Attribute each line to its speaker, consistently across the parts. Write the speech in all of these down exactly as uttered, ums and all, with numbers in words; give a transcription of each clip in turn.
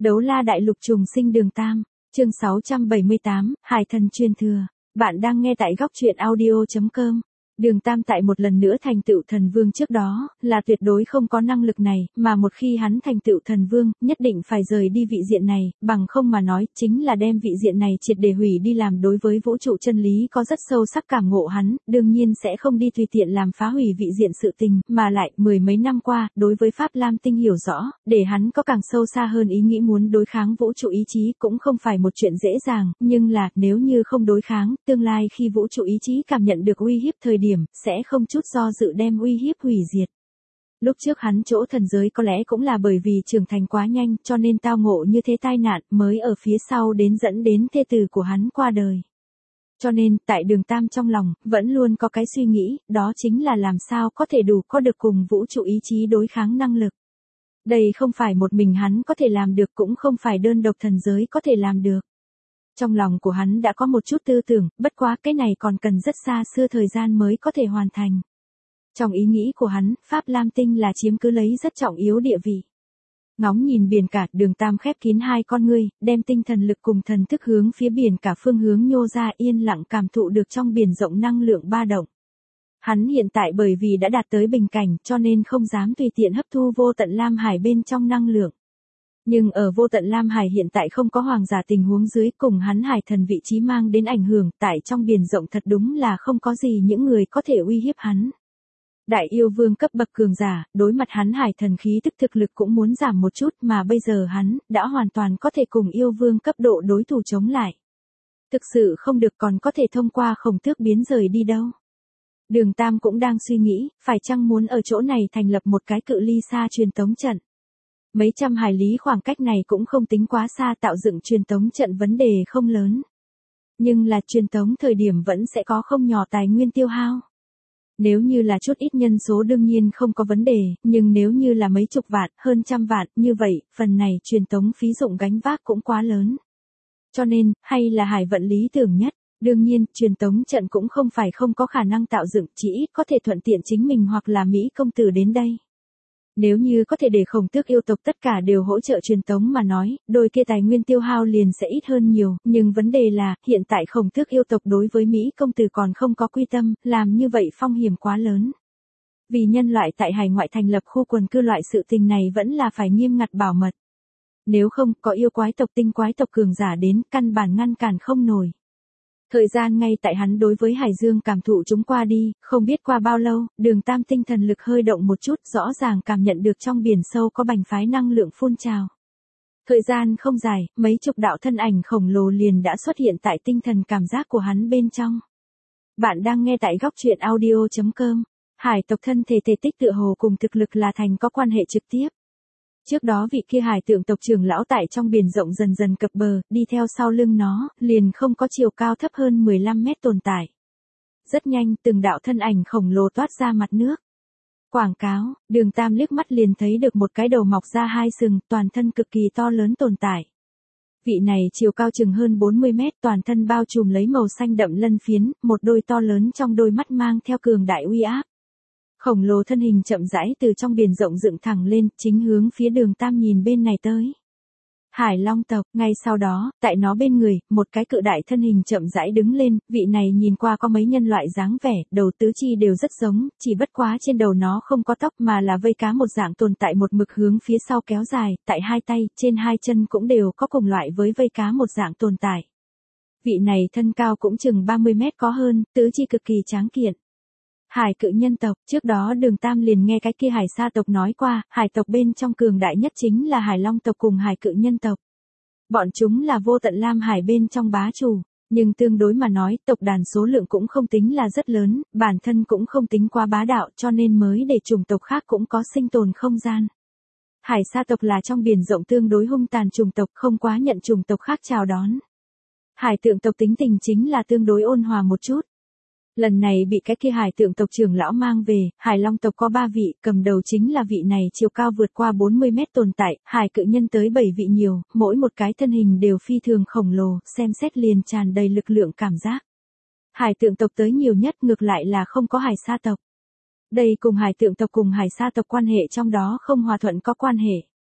Speaker 1: Đấu la đại lục trùng sinh đường Tam, chương sáu trăm bảy mươi tám, Hải thần truyền thừa. Bạn đang nghe tại góc truyện audio chấm com. Đường Tam tại một lần nữa thành tựu thần vương trước đó, là tuyệt đối không có năng lực này, mà một khi hắn thành tựu thần vương, nhất định phải rời đi vị diện này, bằng không mà nói, chính là đem vị diện này triệt để hủy đi làm đối với vũ trụ chân lý có rất sâu sắc cảm ngộ hắn, đương nhiên sẽ không đi tùy tiện làm phá hủy vị diện sự tình, mà lại, mười mấy năm qua, đối với Pháp Lam Tinh hiểu rõ, để hắn có càng sâu xa hơn ý nghĩ muốn đối kháng vũ trụ ý chí cũng không phải một chuyện dễ dàng, nhưng là, nếu như không đối kháng, tương lai khi vũ trụ ý chí cảm nhận được uy hiếp thời điểm, sẽ không chút do dự đem uy hiếp hủy diệt. Lúc trước hắn chỗ thần giới có lẽ cũng là bởi vì trưởng thành quá nhanh cho nên tao ngộ như thế tai nạn mới ở phía sau đến dẫn đến thê tử của hắn qua đời. Cho nên, tại đường Tam trong lòng, vẫn luôn có cái suy nghĩ, đó chính là làm sao có thể đủ có được cùng vũ trụ ý chí đối kháng năng lực. Đây không phải một mình hắn có thể làm được cũng không phải đơn độc thần giới có thể làm được. Trong lòng của hắn đã có một chút tư tưởng, bất quá cái này còn cần rất xa xưa thời gian mới có thể hoàn thành. Trong ý nghĩ của hắn, Pháp Lam Tinh là chiếm cứ lấy rất trọng yếu địa vị. Ngóng nhìn biển cả, đường Tam khép kín hai con ngươi, đem tinh thần lực cùng thần thức hướng phía biển cả phương hướng nhô ra yên lặng cảm thụ được trong biển rộng năng lượng ba động. Hắn hiện tại bởi vì đã đạt tới bình cảnh cho nên không dám tùy tiện hấp thu vô tận Lam Hải bên trong năng lượng. Nhưng ở vô tận Lam Hải hiện tại không có hoàng giả tình huống dưới cùng hắn hải thần vị trí mang đến ảnh hưởng tại trong biển rộng thật đúng là không có gì những người có thể uy hiếp hắn. Đại yêu vương cấp bậc cường giả, đối mặt hắn hải thần khí tức thực lực cũng muốn giảm một chút mà bây giờ hắn đã hoàn toàn có thể cùng yêu vương cấp độ đối thủ chống lại. Thực sự không được còn có thể thông qua khổng tước biến rời đi đâu. Đường Tam cũng đang suy nghĩ, phải chăng muốn ở chỗ này thành lập một cái cự ly xa truyền tống trận. Mấy trăm hải lý khoảng cách này cũng không tính quá xa tạo dựng truyền tống trận vấn đề không lớn. Nhưng là truyền tống thời điểm vẫn sẽ có không nhỏ tài nguyên tiêu hao. Nếu như là chút ít nhân số đương nhiên không có vấn đề, nhưng nếu như là mấy chục vạn, hơn trăm vạn, như vậy, phần này truyền tống phí dụng gánh vác cũng quá lớn. Cho nên, hay là hải vận lý tưởng nhất. Đương nhiên, truyền tống trận cũng không phải không có khả năng tạo dựng, chỉ ít có thể thuận tiện chính mình hoặc là Mỹ công tử đến đây. Nếu như có thể để khổng tước yêu tộc tất cả đều hỗ trợ truyền tống mà nói, đôi kia tài nguyên tiêu hao liền sẽ ít hơn nhiều, nhưng vấn đề là, hiện tại khổng tước yêu tộc đối với Mỹ công tử còn không có quy tâm, làm như vậy phong hiểm quá lớn. Vì nhân loại tại hải ngoại thành lập khu quần cư loại sự tình này vẫn là phải nghiêm ngặt bảo mật. Nếu không, có yêu quái tộc tinh quái tộc cường giả đến, căn bản ngăn cản không nổi. Thời gian ngay tại hắn đối với Hải Dương cảm thụ chúng qua đi, không biết qua bao lâu, đường Tam tinh thần lực hơi động một chút rõ ràng cảm nhận được trong biển sâu có bành phái năng lượng phun trào. Thời gian không dài, mấy chục đạo thân ảnh khổng lồ liền đã xuất hiện tại tinh thần cảm giác của hắn bên trong. Bạn đang nghe tại góc truyện audio chấm com. Hải tộc thân thể thể tích tựa hồ cùng thực lực là thành có quan hệ trực tiếp. Trước đó vị kia hải tượng tộc trưởng lão tại trong biển rộng dần dần cập bờ, đi theo sau lưng nó, liền không có chiều cao thấp hơn mười lăm mét tồn tại. Rất nhanh, từng đạo thân ảnh khổng lồ toát ra mặt nước. Quảng cáo, đường Tam liếc mắt liền thấy được một cái đầu mọc ra hai sừng, toàn thân cực kỳ to lớn tồn tại. Vị này chiều cao chừng hơn bốn mươi mét, toàn thân bao trùm lấy màu xanh đậm lân phiến, một đôi to lớn trong đôi mắt mang theo cường đại uy áp. Khổng lồ thân hình chậm rãi từ trong biển rộng dựng thẳng lên, chính hướng phía đường Tam nhìn bên này tới. Hải Long tộc, ngay sau đó, tại nó bên người, một cái cự đại thân hình chậm rãi đứng lên, vị này nhìn qua có mấy nhân loại dáng vẻ, đầu tứ chi đều rất giống, chỉ bất quá trên đầu nó không có tóc mà là vây cá một dạng tồn tại một mực hướng phía sau kéo dài, tại hai tay, trên hai chân cũng đều có cùng loại với vây cá một dạng tồn tại. Vị này thân cao cũng chừng ba mươi mét có hơn, tứ chi cực kỳ tráng kiện. Hải cự nhân tộc, trước đó đường Tam liền nghe cái kia hải sa tộc nói qua, hải tộc bên trong cường đại nhất chính là hải long tộc cùng hải cự nhân tộc. Bọn chúng là vô tận Lam Hải bên trong bá chủ, nhưng tương đối mà nói, tộc đàn số lượng cũng không tính là rất lớn, bản thân cũng không tính quá bá đạo cho nên mới để chủng tộc khác cũng có sinh tồn không gian. Hải sa tộc là trong biển rộng tương đối hung tàn chủng tộc không quá nhận chủng tộc khác chào đón. Hải tượng tộc tính tình chính là tương đối ôn hòa một chút. Lần này bị cái kia hải tượng tộc trưởng lão mang về, hải long tộc có ba vị, cầm đầu chính là vị này chiều cao vượt qua bốn mươi mét tồn tại, hải cự nhân tới bảy vị nhiều, mỗi một cái thân hình đều phi thường khổng lồ, xem xét liền tràn đầy lực lượng cảm giác. Hải tượng tộc tới nhiều nhất ngược lại là không có hải sa tộc. Đây cùng hải tượng tộc cùng hải sa tộc quan hệ trong đó không hòa thuận có quan hệ.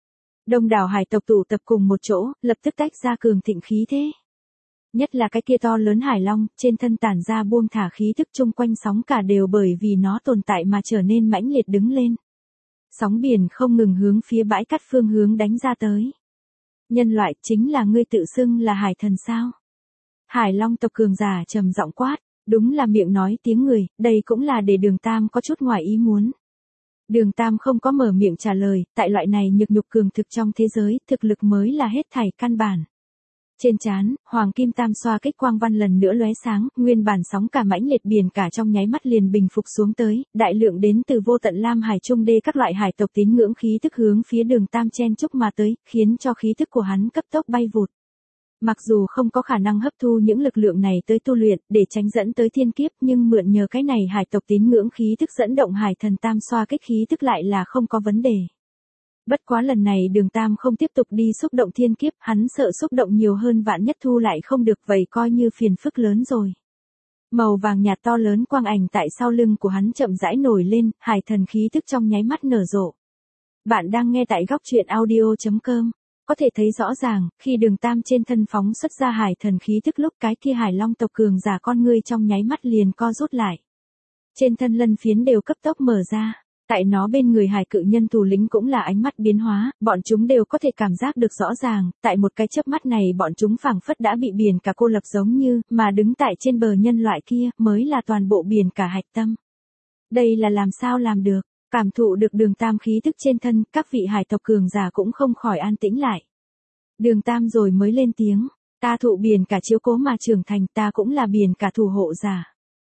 Speaker 1: Đông đảo hải tộc tụ tập cùng một chỗ, lập tức tách ra cường thịnh khí thế. Nhất là cái kia to lớn hải long, trên thân tản ra buông thả khí thức chung quanh sóng cả đều bởi vì nó tồn tại mà trở nên mãnh liệt đứng lên. Sóng biển không ngừng hướng phía bãi cát phương hướng đánh ra tới. Nhân loại chính là ngươi tự xưng là hải thần sao? Hải long tộc cường giả trầm giọng quát, đúng là miệng nói tiếng người, đây cũng là để Đường Tam có chút ngoài ý muốn. Đường Tam không có mở miệng trả lời, tại loại này nhược nhục cường thực trong thế giới, thực lực mới là hết thảy căn bản. Trên trán, hoàng kim tam xoa kích quang văn lần nữa lóe sáng, nguyên bản sóng cả mãnh liệt biển cả trong nháy mắt liền bình phục xuống tới, đại lượng đến từ vô tận lam hải trung đê các loại hải tộc tín ngưỡng khí tức hướng phía Đường Tam chen chúc mà tới, khiến cho khí tức của hắn cấp tốc bay vụt. Mặc dù không có khả năng hấp thu những lực lượng này tới tu luyện, để tránh dẫn tới thiên kiếp, nhưng mượn nhờ cái này hải tộc tín ngưỡng khí tức dẫn động hải thần tam xoa kích khí tức lại là không có vấn đề. Bất quá lần này Đường Tam không tiếp tục đi xúc động thiên kiếp, hắn sợ xúc động nhiều hơn vạn nhất thu lại không được, vậy coi như phiền phức lớn rồi. Màu vàng nhạt to lớn quang ảnh tại sau lưng của hắn chậm rãi nổi lên, hải thần khí tức trong nháy mắt nở rộ. Bạn đang nghe tại góc truyện audio chấm com. Có thể thấy rõ ràng, khi Đường Tam trên thân phóng xuất ra hải thần khí tức lúc cái kia hải long tộc cường giả con ngươi trong nháy mắt liền co rút lại. Trên thân lân phiến đều cấp tốc mở ra. Tại nó bên người hải cự nhân thủ lĩnh cũng là ánh mắt biến hóa, bọn chúng đều có thể cảm giác được rõ ràng, tại một cái chớp mắt này bọn chúng phảng phất đã bị biển cả cô lập giống như, mà đứng tại trên bờ nhân loại kia, mới là toàn bộ biển cả hạch tâm. Đây là làm sao làm được, cảm thụ được Đường Tam khí tức trên thân, các vị hải tộc cường giả cũng không khỏi an tĩnh lại. Đường Tam rồi mới lên tiếng, ta thụ biển cả chiếu cố mà trưởng thành, ta cũng là biển cả thủ hộ giả.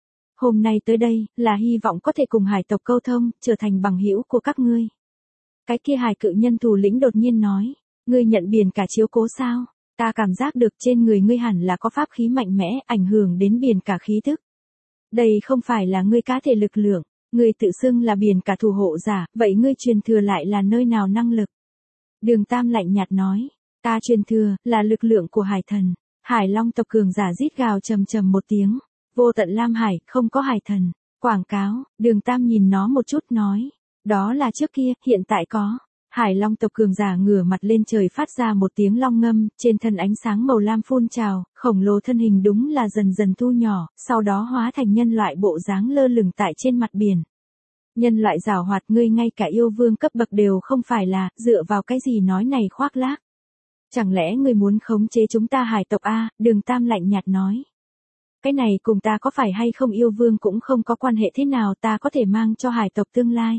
Speaker 1: Hôm nay tới đây, là hy vọng có thể cùng hải tộc câu thông, trở thành bằng hữu của các ngươi. Cái kia hải cự nhân thủ lĩnh đột nhiên nói, ngươi nhận biển cả chiếu cố sao? Ta cảm giác được trên người ngươi hẳn là có pháp khí mạnh mẽ, ảnh hưởng đến biển cả khí thức. Đây không phải là ngươi cá thể lực lượng, ngươi tự xưng là biển cả thủ hộ giả, vậy ngươi truyền thừa lại là nơi nào năng lực? Đường Tam lạnh nhạt nói, ta truyền thừa, là lực lượng của hải thần. Hải long tộc cường giả rít gào trầm trầm một tiếng. Vô tận lam hải, không có hải thần. Quảng cáo, Đường Tam nhìn nó một chút nói. Đó là trước kia, hiện tại có. Hải long tộc cường giả ngửa mặt lên trời phát ra một tiếng long ngâm, trên thân ánh sáng màu lam phun trào, khổng lồ thân hình đúng là dần dần thu nhỏ, sau đó hóa thành nhân loại bộ dáng lơ lửng tại trên mặt biển. Nhân loại giảo hoạt, ngươi ngay cả yêu vương cấp bậc đều không phải là, dựa vào cái gì nói này khoác lác. Chẳng lẽ ngươi muốn khống chế chúng ta hải tộc a? Đường Tam lạnh nhạt nói. Cái này cùng ta có phải hay không yêu vương cũng không có quan hệ thế nào, ta có thể mang cho hải tộc tương lai.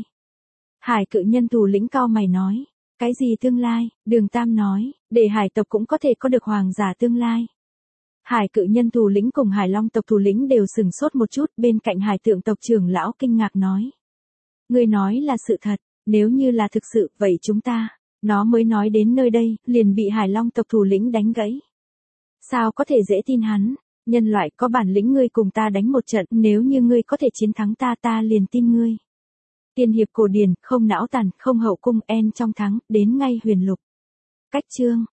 Speaker 1: Hải cự nhân thủ lĩnh cao mày nói, cái gì tương lai? Đường Tam nói, để hải tộc cũng có thể có được hoàng giả tương lai. Hải cự nhân thủ lĩnh cùng hải long tộc thủ lĩnh đều sừng sốt một chút, bên cạnh hải tượng tộc trưởng lão kinh ngạc nói. Ngươi nói là sự thật, nếu như là thực sự, vậy chúng ta, nó mới nói đến nơi đây, liền bị hải long tộc thủ lĩnh đánh gãy. Sao có thể dễ tin hắn? Nhân loại có bản lĩnh ngươi cùng ta đánh một trận, nếu như ngươi có thể chiến thắng ta ta liền tin ngươi. Tiên hiệp cổ điển, không não tàn, không hậu cung, en trong thắng, đến ngay huyền lục. Cách chương.